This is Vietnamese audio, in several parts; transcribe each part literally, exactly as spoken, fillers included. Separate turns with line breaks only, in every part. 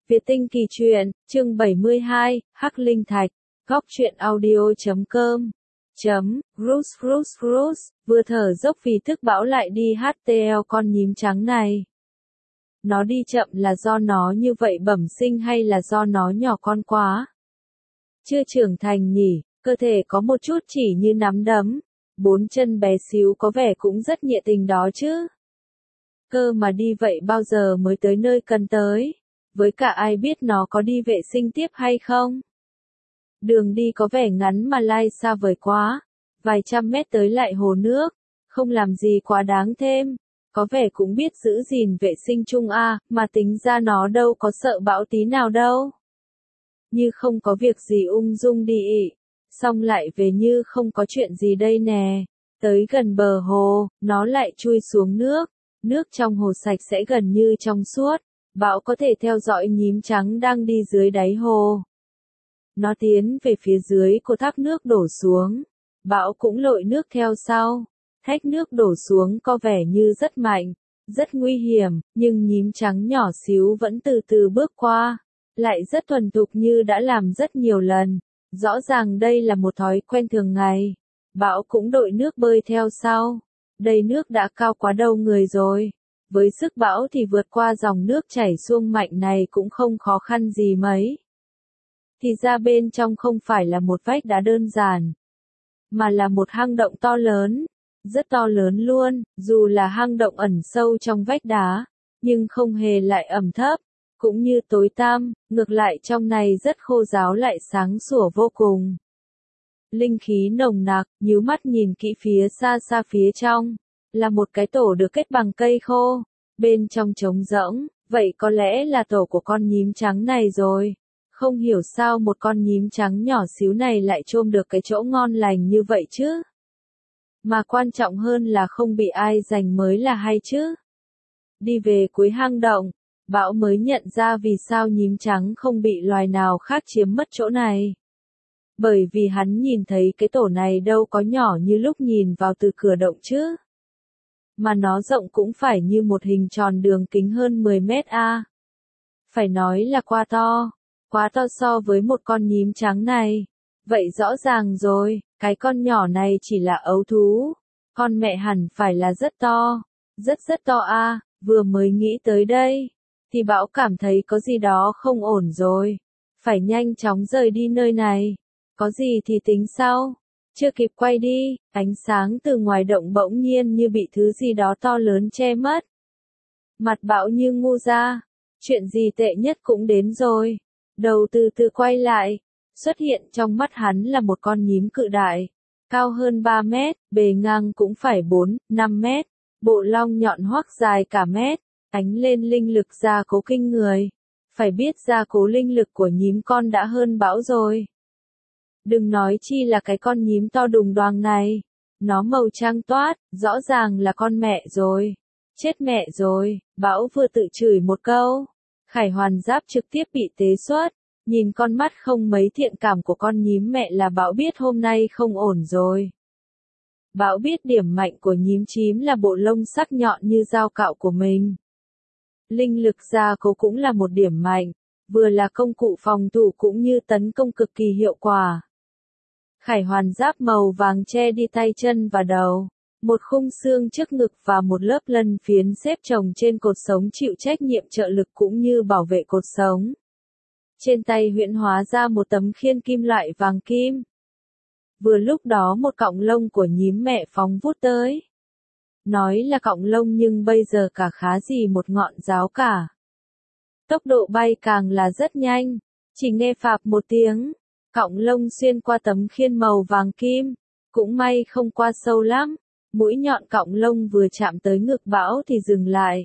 Việt Tinh Kỳ Truyện, chương bảy mươi hai, Hắc Linh Thạch, góc truyện audio chấm com, chấm, Rus Rus Rus, vừa thở dốc vì thức bão lại đi hát tê lờ con nhím trắng này. Nó đi chậm là do nó như vậy bẩm sinh hay là do nó nhỏ con quá? Chưa trưởng thành nhỉ, cơ thể có một chút chỉ như nắm đấm, bốn chân bé xíu có vẻ cũng rất nhiệt tình đó chứ. Cơ mà đi vậy bao giờ mới tới nơi cần tới? Với cả ai biết nó có đi vệ sinh tiếp hay không? Đường đi có vẻ ngắn mà lai xa vời quá, vài trăm mét tới lại hồ nước, không làm gì quá đáng thêm, có vẻ cũng biết giữ gìn vệ sinh chung a, mà tính ra nó đâu có sợ bão tí nào đâu. Như không có việc gì ung dung đi ị, xong lại về như không có chuyện gì đây nè. Tới gần bờ hồ, nó lại chui xuống nước, nước trong hồ sạch sẽ gần như trong suốt. Bão có thể theo dõi nhím trắng đang đi dưới đáy hồ. Nó tiến về phía dưới của thác nước đổ xuống. Bão cũng lội nước theo sau. Thác nước đổ xuống có vẻ như rất mạnh, rất nguy hiểm, nhưng nhím trắng nhỏ xíu vẫn từ từ bước qua. Lại rất thuần thục như đã làm rất nhiều lần. Rõ ràng đây là một thói quen thường ngày. Bão cũng đội nước bơi theo sau. Đây nước đã cao quá đầu người rồi. Với sức bão thì vượt qua dòng nước chảy xuông mạnh này cũng không khó khăn gì mấy. Thì ra bên trong không phải là một vách đá đơn giản, mà là một hang động to lớn, rất to lớn luôn, dù là hang động ẩn sâu trong vách đá, nhưng không hề lại ẩm thấp, cũng như tối tăm, ngược lại trong này rất khô ráo lại sáng sủa vô cùng. Linh khí nồng nặc, nhíu mắt nhìn kỹ phía xa xa phía trong. Là một cái tổ được kết bằng cây khô, bên trong trống rỗng, vậy có lẽ là tổ của con nhím trắng này rồi. Không hiểu sao một con nhím trắng nhỏ xíu này lại chôm được cái chỗ ngon lành như vậy chứ. Mà quan trọng hơn là không bị ai giành mới là hay chứ. Đi về cuối hang động, Bão mới nhận ra vì sao nhím trắng không bị loài nào khác chiếm mất chỗ này. Bởi vì hắn nhìn thấy cái tổ này đâu có nhỏ như lúc nhìn vào từ cửa động chứ. Mà nó rộng cũng phải như một hình tròn đường kính hơn mười mét a. Phải nói là quá to, quá to so với một con nhím trắng này. Vậy rõ ràng rồi, cái con nhỏ này chỉ là ấu thú, con mẹ hẳn phải là rất to, rất rất to a. Vừa mới nghĩ tới đây, thì Bão cảm thấy có gì đó không ổn rồi, phải nhanh chóng rời đi nơi này, có gì thì tính sau. Chưa kịp quay đi, ánh sáng từ ngoài động bỗng nhiên như bị thứ gì đó to lớn che mất. Mặt Bão như ngu ra, chuyện gì tệ nhất cũng đến rồi. Đầu từ từ quay lại, xuất hiện trong mắt hắn là một con nhím cự đại, cao hơn ba mét, bề ngang cũng phải bốn, năm mét, bộ lông nhọn hoắt dài cả mét, ánh lên linh lực gia cố kinh người. Phải biết gia cố linh lực của nhím con đã hơn Bão rồi. Đừng nói chi là cái con nhím to đùng đoàng này. Nó màu trắng toát, rõ ràng là con mẹ rồi. Chết mẹ rồi, Bão vừa tự chửi một câu. Khải hoàn giáp trực tiếp bị tế xuất. Nhìn con mắt không mấy thiện cảm của con nhím mẹ là Bão biết hôm nay không ổn rồi. Bão biết điểm mạnh của nhím chím là bộ lông sắc nhọn như dao cạo của mình. Linh lực gia cố cũng là một điểm mạnh, vừa là công cụ phòng thủ cũng như tấn công cực kỳ hiệu quả. Khải hoàn giáp màu vàng che đi tay chân và đầu, một khung xương trước ngực và một lớp lân phiến xếp chồng trên cột sống chịu trách nhiệm trợ lực cũng như bảo vệ cột sống. Trên tay huyễn hóa ra một tấm khiên kim loại vàng kim. Vừa lúc đó một cọng lông của nhím mẹ phóng vút tới. Nói là cọng lông nhưng bây giờ cả khá gì một ngọn giáo cả. Tốc độ bay càng là rất nhanh, chỉ nghe phạp một tiếng. Cọng lông xuyên qua tấm khiên màu vàng kim, cũng may không qua sâu lắm, mũi nhọn cọng lông vừa chạm tới ngực Bão thì dừng lại.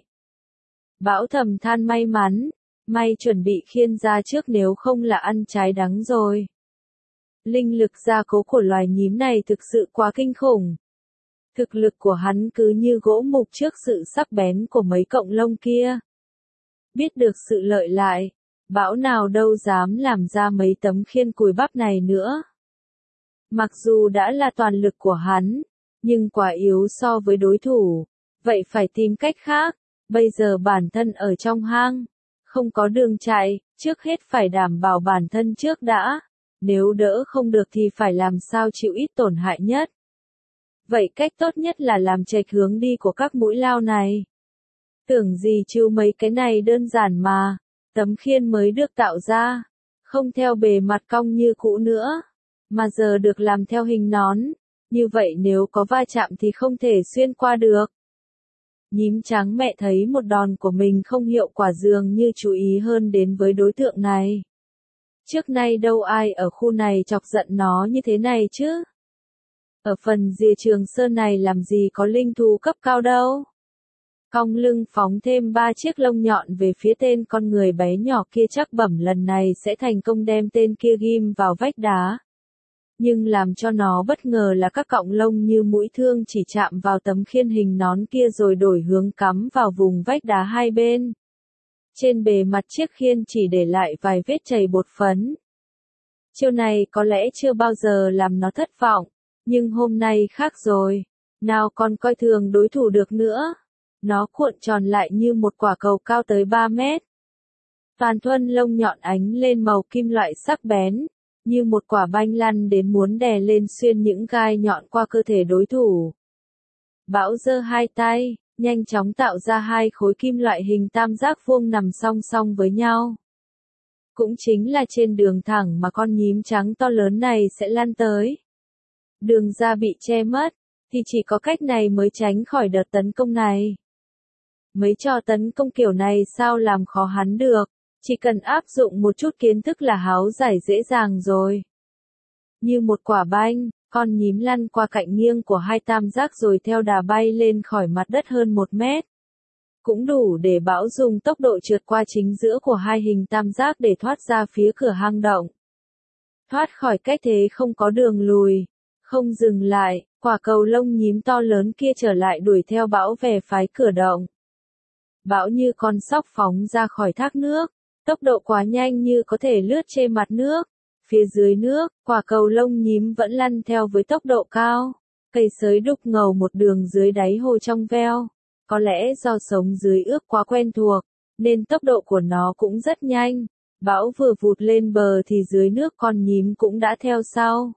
Bão thầm than may mắn, may chuẩn bị khiên ra trước nếu không là ăn trái đắng rồi. Linh lực gia cố của loài nhím này thực sự quá kinh khủng. Thực lực của hắn cứ như gỗ mục trước sự sắc bén của mấy cọng lông kia. Biết được sự lợi lại, Bão nào đâu dám làm ra mấy tấm khiên cùi bắp này nữa. Mặc dù đã là toàn lực của hắn, nhưng quá yếu so với đối thủ, vậy phải tìm cách khác. Bây giờ bản thân ở trong hang, không có đường chạy, Trước hết phải đảm bảo bản thân trước đã, nếu đỡ không được thì phải làm sao chịu ít tổn hại nhất. Vậy cách tốt nhất là làm chệch hướng đi của các mũi lao này. Tưởng gì chứ mấy cái này đơn giản mà, tấm khiên mới được tạo ra, không theo bề mặt cong như cũ nữa, mà giờ được làm theo hình nón, như vậy nếu có va chạm thì không thể xuyên qua được. Nhím trắng mẹ thấy một đòn của mình không hiệu quả dường như chú ý hơn đến với đối tượng này. Trước nay đâu ai ở khu này chọc giận nó như thế này chứ. Ở phần rìa Trường Sơn này làm gì có linh thú cấp cao đâu. Cong lưng phóng thêm ba chiếc lông nhọn về phía tên con người bé nhỏ kia, chắc bẩm lần này sẽ thành công đem tên kia ghim vào vách đá. Nhưng làm cho nó bất ngờ là các cọng lông như mũi thương chỉ chạm vào tấm khiên hình nón kia rồi đổi hướng cắm vào vùng vách đá hai bên. Trên bề mặt chiếc khiên chỉ để lại vài vết chảy bột phấn. Chiêu này có lẽ chưa bao giờ làm nó thất vọng, nhưng hôm nay khác rồi. Nào còn coi thường đối thủ được nữa. Nó cuộn tròn lại như một quả cầu cao tới ba mét. Toàn thân lông nhọn ánh lên màu kim loại sắc bén, như một quả banh lăn đến muốn đè lên xuyên những gai nhọn qua cơ thể đối thủ. Bão giơ hai tay, nhanh chóng tạo ra hai khối kim loại hình tam giác vuông nằm song song với nhau. Cũng chính là trên đường thẳng mà con nhím trắng to lớn này sẽ lăn tới. Đường ra bị che mất, thì chỉ có cách này mới tránh khỏi đợt tấn công này. Mấy trò tấn công kiểu này sao làm khó hắn được, chỉ cần áp dụng một chút kiến thức là háo giải dễ dàng rồi. Như một quả banh, con nhím lăn qua cạnh nghiêng của hai tam giác rồi theo đà bay lên khỏi mặt đất hơn một mét. Cũng đủ để Bão dùng tốc độ trượt qua chính giữa của hai hình tam giác để thoát ra phía cửa hang động. Thoát khỏi cách thế không có đường lùi, không dừng lại, quả cầu lông nhím to lớn kia trở lại đuổi theo Bão về phái cửa động. Bão như con sóc phóng ra khỏi thác nước, tốc độ quá nhanh như có thể lướt trên mặt nước. Phía dưới nước, quả cầu lông nhím vẫn lăn theo với tốc độ cao. Cây sới đục ngầu một đường dưới đáy hồ trong veo. Có lẽ do sống dưới ướt quá quen thuộc, nên tốc độ của nó cũng rất nhanh. Bão vừa vụt lên bờ thì dưới nước con nhím cũng đã theo sau.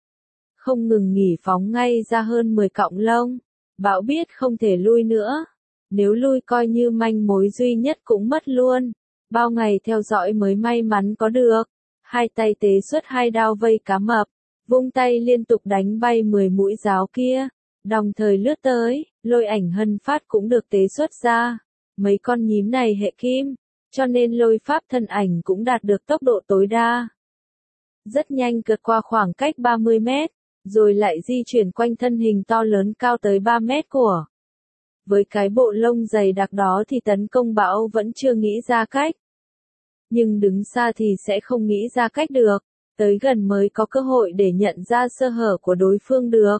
Không ngừng nghỉ phóng ngay ra hơn mười cọng lông. Bão biết không thể lui nữa. Nếu lui coi như manh mối duy nhất cũng mất luôn. Bao ngày theo dõi mới may mắn có được. Hai tay tế xuất hai đao vây cá mập, vung tay liên tục đánh bay mười mũi giáo kia, đồng thời lướt tới, lôi ảnh hân phát cũng được tế xuất ra. Mấy con nhím này hệ kim, cho nên lôi pháp thân ảnh cũng đạt được tốc độ tối đa. Rất nhanh vượt qua khoảng cách ba mươi mét, rồi lại di chuyển quanh thân hình to lớn cao tới ba mét của. Với cái bộ lông dày đặc đó thì tấn công Bão vẫn chưa nghĩ ra cách. Nhưng đứng xa thì sẽ không nghĩ ra cách được, tới gần mới có cơ hội để nhận ra sơ hở của đối phương được.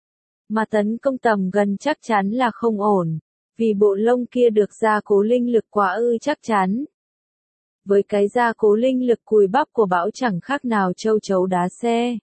Mà tấn công tầm gần chắc chắn là không ổn, vì bộ lông kia được gia cố linh lực quá ư chắc chắn. Với cái gia cố linh lực cùi bắp của Bão chẳng khác nào châu chấu đá xe.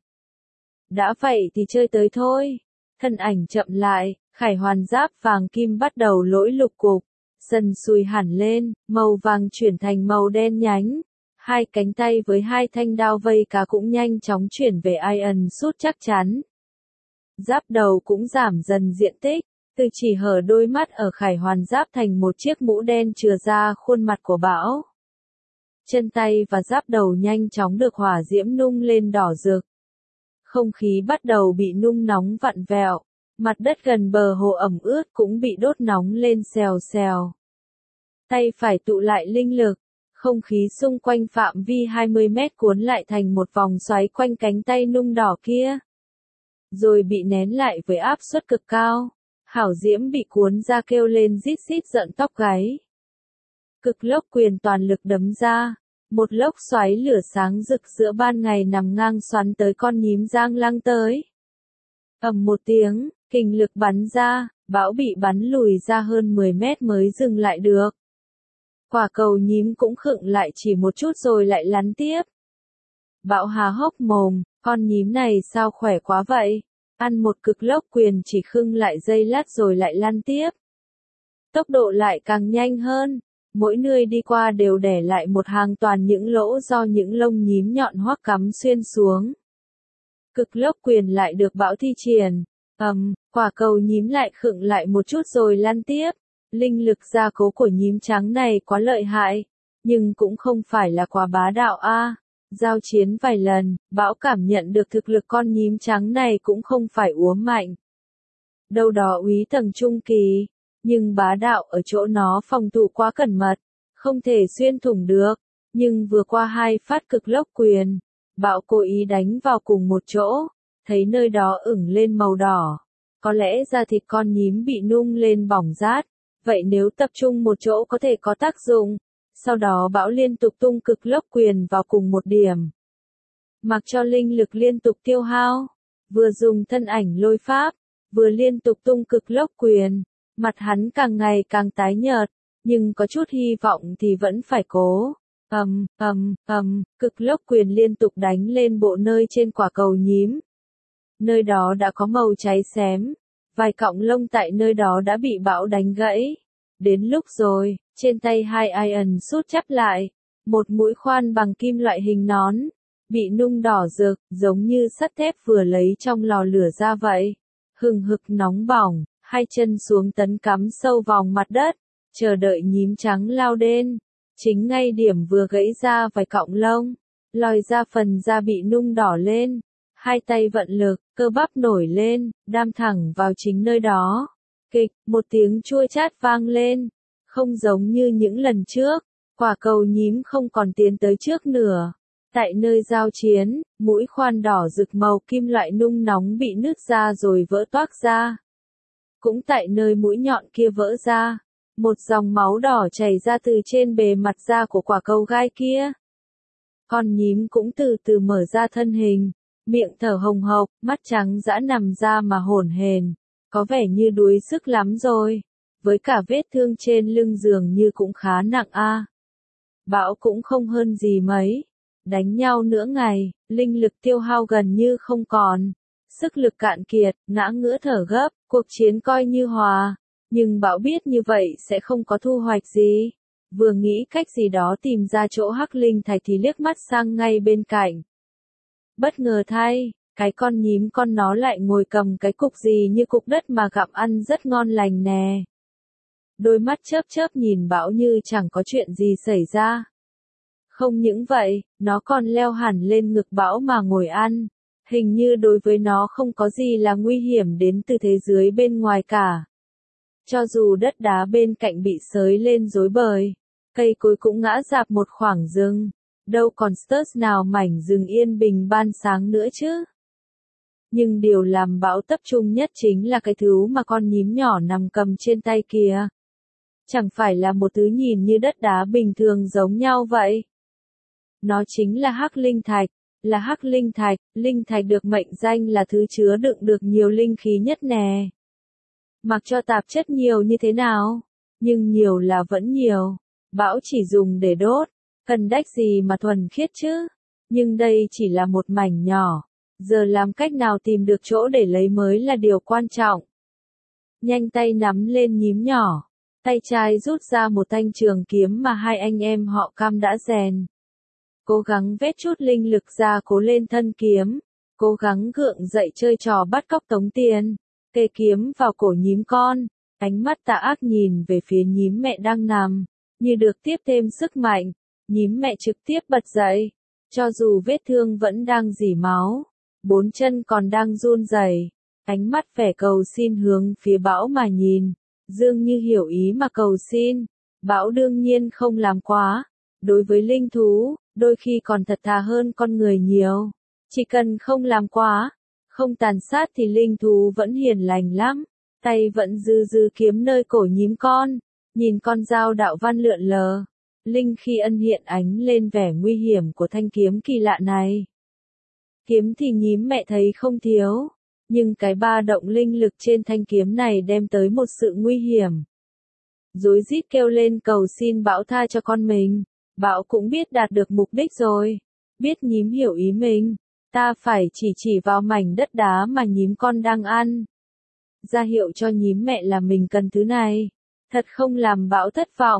Đã vậy thì chơi tới thôi. Thân ảnh chậm lại, khải hoàn giáp vàng kim bắt đầu lỗi lục cục. Dần sùi hẳn lên, màu vàng chuyển thành màu đen nhánh. Hai cánh tay với hai thanh đao vây cá cũng nhanh chóng chuyển về Iron Suit chắc chắn. Giáp đầu cũng giảm dần diện tích, từ chỉ hở đôi mắt ở khải hoàn giáp thành một chiếc mũ đen chừa ra khuôn mặt của Bão. Chân tay và giáp đầu nhanh chóng được hỏa diễm nung lên đỏ rực. Không khí bắt đầu bị nung nóng vặn vẹo. Mặt đất gần bờ hồ ẩm ướt cũng bị đốt nóng lên xèo xèo. Tay phải tụ lại linh lực, không khí xung quanh phạm vi hai mươi mét cuốn lại thành một vòng xoáy quanh cánh tay nung đỏ kia. Rồi bị nén lại với áp suất cực cao. Hảo Diễm bị cuốn ra kêu lên rít rít giận tóc gáy. Cực lốc quyền toàn lực đấm ra. Một lốc xoáy lửa sáng rực giữa ban ngày nằm ngang xoắn tới con nhím Giang Lăng tới. Ầm một tiếng, kình lực bắn ra, Bão bị bắn lùi ra hơn mười mét mới dừng lại được. Quả cầu nhím cũng khựng lại chỉ một chút rồi lại lăn tiếp. Bão há hốc mồm, con nhím này sao khỏe quá vậy? Ăn một cực lốc quyền chỉ khưng lại giây lát rồi lại lăn tiếp. Tốc độ lại càng nhanh hơn, Mỗi nơi đi qua đều để lại một hàng toàn những lỗ do những lông nhím nhọn hoắt cắm xuyên xuống. Cực lốc quyền lại được bão thi triển. ầm, um, quả cầu nhím lại khựng lại một chút rồi lăn tiếp. Linh lực gia cố của nhím trắng này quá lợi hại, nhưng cũng không phải là quá bá đạo a. À. Giao chiến vài lần, bão cảm nhận được thực lực con nhím trắng này cũng không phải úa mạnh. Đâu đó úy tầng trung kỳ, nhưng bá đạo ở chỗ nó phòng thủ quá cẩn mật, không thể xuyên thủng được. Nhưng vừa qua hai phát cực lốc quyền, bão cố ý đánh vào cùng một chỗ, thấy nơi đó ửng lên màu đỏ. Có lẽ da thịt con nhím bị nung lên bỏng rát, vậy nếu tập trung một chỗ có thể có tác dụng. Sau đó bão liên tục tung cực lốc quyền vào cùng một điểm. Mặc cho linh lực liên tục tiêu hao, vừa dùng thân ảnh lôi pháp, vừa liên tục tung cực lốc quyền, mặt hắn càng ngày càng tái nhợt, nhưng có chút hy vọng thì vẫn phải cố. ầm, ầm, ầm, cực lốc quyền liên tục đánh lên bộ nơi trên quả cầu nhím. Nơi đó đã có màu cháy xém, vài cọng lông tại nơi đó đã bị bão đánh gãy. Đến lúc rồi, trên tay hai Iron sút chắp lại, một mũi khoan bằng kim loại hình nón, bị nung đỏ rực, giống như sắt thép vừa lấy trong lò lửa ra vậy. Hừng hực nóng bỏng, hai chân xuống tấn cắm sâu vòng mặt đất, chờ đợi nhím trắng lao đến. Chính ngay điểm vừa gãy ra vài cọng lông, lòi ra phần da bị nung đỏ lên. Hai tay vận lực, cơ bắp nổi lên, đam thẳng vào chính nơi đó. Kịch, một tiếng chua chát vang lên. Không giống như những lần trước, quả cầu nhím không còn tiến tới trước nữa. Tại nơi giao chiến, mũi khoan đỏ rực màu kim loại nung nóng bị nứt ra rồi vỡ toác ra. Cũng tại nơi mũi nhọn kia vỡ ra, một dòng máu đỏ chảy ra từ trên bề mặt da của quả cầu gai kia. Con nhím cũng từ từ mở ra thân hình, miệng thở hồng hộc, mắt trắng dã nằm ra mà hổn hển, có vẻ như đuối sức lắm rồi, với cả vết thương trên lưng dường như cũng khá nặng a. À. Bão cũng không hơn gì mấy, đánh nhau nửa ngày, linh lực tiêu hao gần như không còn, sức lực cạn kiệt, ngã ngửa thở gấp, cuộc chiến coi như hòa, nhưng Bão biết như vậy sẽ không có thu hoạch gì. Vừa nghĩ cách gì đó tìm ra chỗ hắc linh thạch thì liếc mắt sang ngay bên cạnh. Bất ngờ thay, cái con nhím con nó lại ngồi cầm cái cục gì như cục đất mà gặm ăn rất ngon lành nè. Đôi mắt chớp chớp nhìn Bão như chẳng có chuyện gì xảy ra. Không những vậy, nó còn leo hẳn lên ngực Bão mà ngồi ăn. Hình như đối với nó không có gì là nguy hiểm đến từ thế giới bên ngoài cả. Cho dù đất đá bên cạnh bị xới lên rối bời, cây cối cũng ngã rạp một khoảng rừng, đâu còn stress nào mảnh rừng yên bình ban sáng nữa chứ. Nhưng điều làm Bão tập trung nhất chính là cái thứ mà con nhím nhỏ nằm cầm trên tay kìa. Chẳng phải là một thứ nhìn như đất đá bình thường giống nhau vậy. Nó chính là hắc linh thạch, là hắc linh thạch, linh thạch được mệnh danh là thứ chứa đựng được nhiều linh khí nhất nè. Mặc cho tạp chất nhiều như thế nào, nhưng nhiều là vẫn nhiều. Bão chỉ dùng để đốt, cần đách gì mà thuần khiết chứ. Nhưng đây chỉ là một mảnh nhỏ, giờ làm cách nào tìm được chỗ để lấy mới là điều quan trọng. Nhanh tay nắm lên nhím nhỏ, tay trái rút ra một thanh trường kiếm mà hai anh em họ Cam đã rèn. Cố gắng vét chút linh lực ra cố lên thân kiếm, cố gắng gượng dậy chơi trò bắt cóc tống tiền, kê kiếm vào cổ nhím con, ánh mắt tà ác nhìn về phía nhím mẹ đang nằm, như được tiếp thêm sức mạnh, nhím mẹ trực tiếp bật dậy, cho dù vết thương vẫn đang rỉ máu, bốn chân còn đang run rẩy, ánh mắt vẻ cầu xin hướng phía Bão mà nhìn, dường như hiểu ý mà cầu xin. Bão đương nhiên không làm quá, đối với linh thú, đôi khi còn thật thà hơn con người nhiều. Chỉ cần không làm quá, không tàn sát thì linh thú vẫn hiền lành lắm. Tay vẫn dư dư kiếm nơi cổ nhím con, nhìn con dao đạo văn lượn lờ. Linh khi ân hiện ánh lên vẻ nguy hiểm của thanh kiếm kỳ lạ này. Kiếm thì nhím mẹ thấy không thiếu, nhưng cái ba động linh lực trên thanh kiếm này đem tới một sự nguy hiểm. Rối rít kêu lên cầu xin Bão tha cho con mình. Bão cũng biết đạt được mục đích rồi, biết nhím hiểu ý mình, ta phải chỉ chỉ vào mảnh đất đá mà nhím con đang ăn. Ra hiệu cho nhím mẹ là mình cần thứ này, thật không làm Bão thất vọng,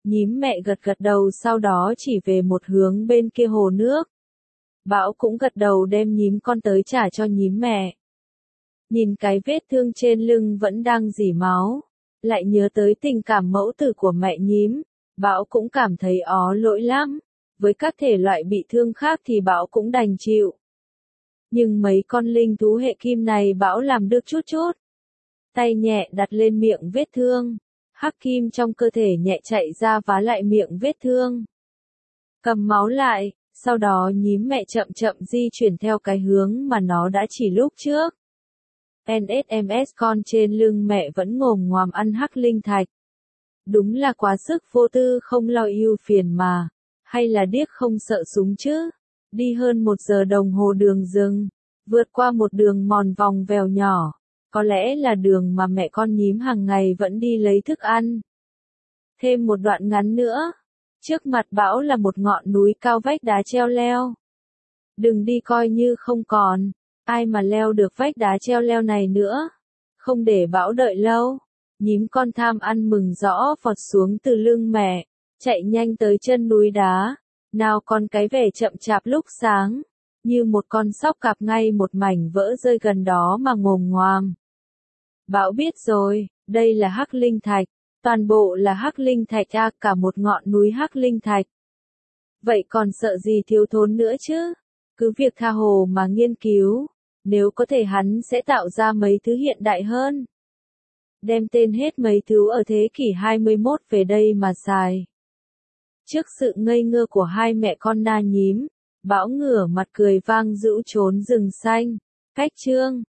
Nhím mẹ gật gật đầu sau đó chỉ về một hướng bên kia hồ nước. Bão cũng gật đầu đem nhím con tới trả cho nhím mẹ. Nhìn cái vết thương trên lưng vẫn đang rỉ máu, lại nhớ tới tình cảm mẫu tử của mẹ nhím, Bão cũng cảm thấy ó lỗi lắm. Với các thể loại bị thương khác thì Bão cũng đành chịu. Nhưng mấy con linh thú hệ kim này Bão làm được chút chút. Tay nhẹ đặt lên miệng vết thương. Hắc kim trong cơ thể nhẹ chạy ra vá lại miệng vết thương. Cầm máu lại, sau đó nhím mẹ chậm chậm di chuyển theo cái hướng mà nó đã chỉ lúc trước. en ét em ét con trên lưng mẹ vẫn ngồm ngoàm ăn hắc linh thạch. Đúng là quá sức vô tư không lo ưu phiền mà. Hay là điếc không sợ súng chứ? Đi hơn một giờ đồng hồ đường rừng, vượt qua một đường mòn vòng vèo nhỏ. Có lẽ là đường mà mẹ con nhím hàng ngày vẫn đi lấy thức ăn. Thêm một đoạn ngắn nữa. Trước mặt Bão là một ngọn núi cao vách đá treo leo. Đừng đi coi như không còn. Ai mà leo được vách đá treo leo này nữa. Không để Bão đợi lâu. Nhím con tham ăn mừng rõ vọt xuống từ lưng mẹ. Chạy nhanh tới chân núi đá. Nào còn cái vẻ chậm chạp lúc sáng. Như một con sóc cạp ngay một mảnh vỡ rơi gần đó mà ngồm ngoàm. Bão biết rồi, đây là hắc linh thạch. Toàn bộ là hắc linh thạch à, cả một ngọn núi hắc linh thạch. Vậy còn sợ gì thiếu thốn nữa chứ? Cứ việc tha hồ mà nghiên cứu. Nếu có thể hắn sẽ tạo ra mấy thứ hiện đại hơn. Đem tên hết mấy thứ ở thế kỷ hai mươi mốt về đây mà xài. Trước sự ngây ngơ của hai mẹ con na nhím, Bão ngửa mặt cười vang dữ trốn rừng xanh. Cách chương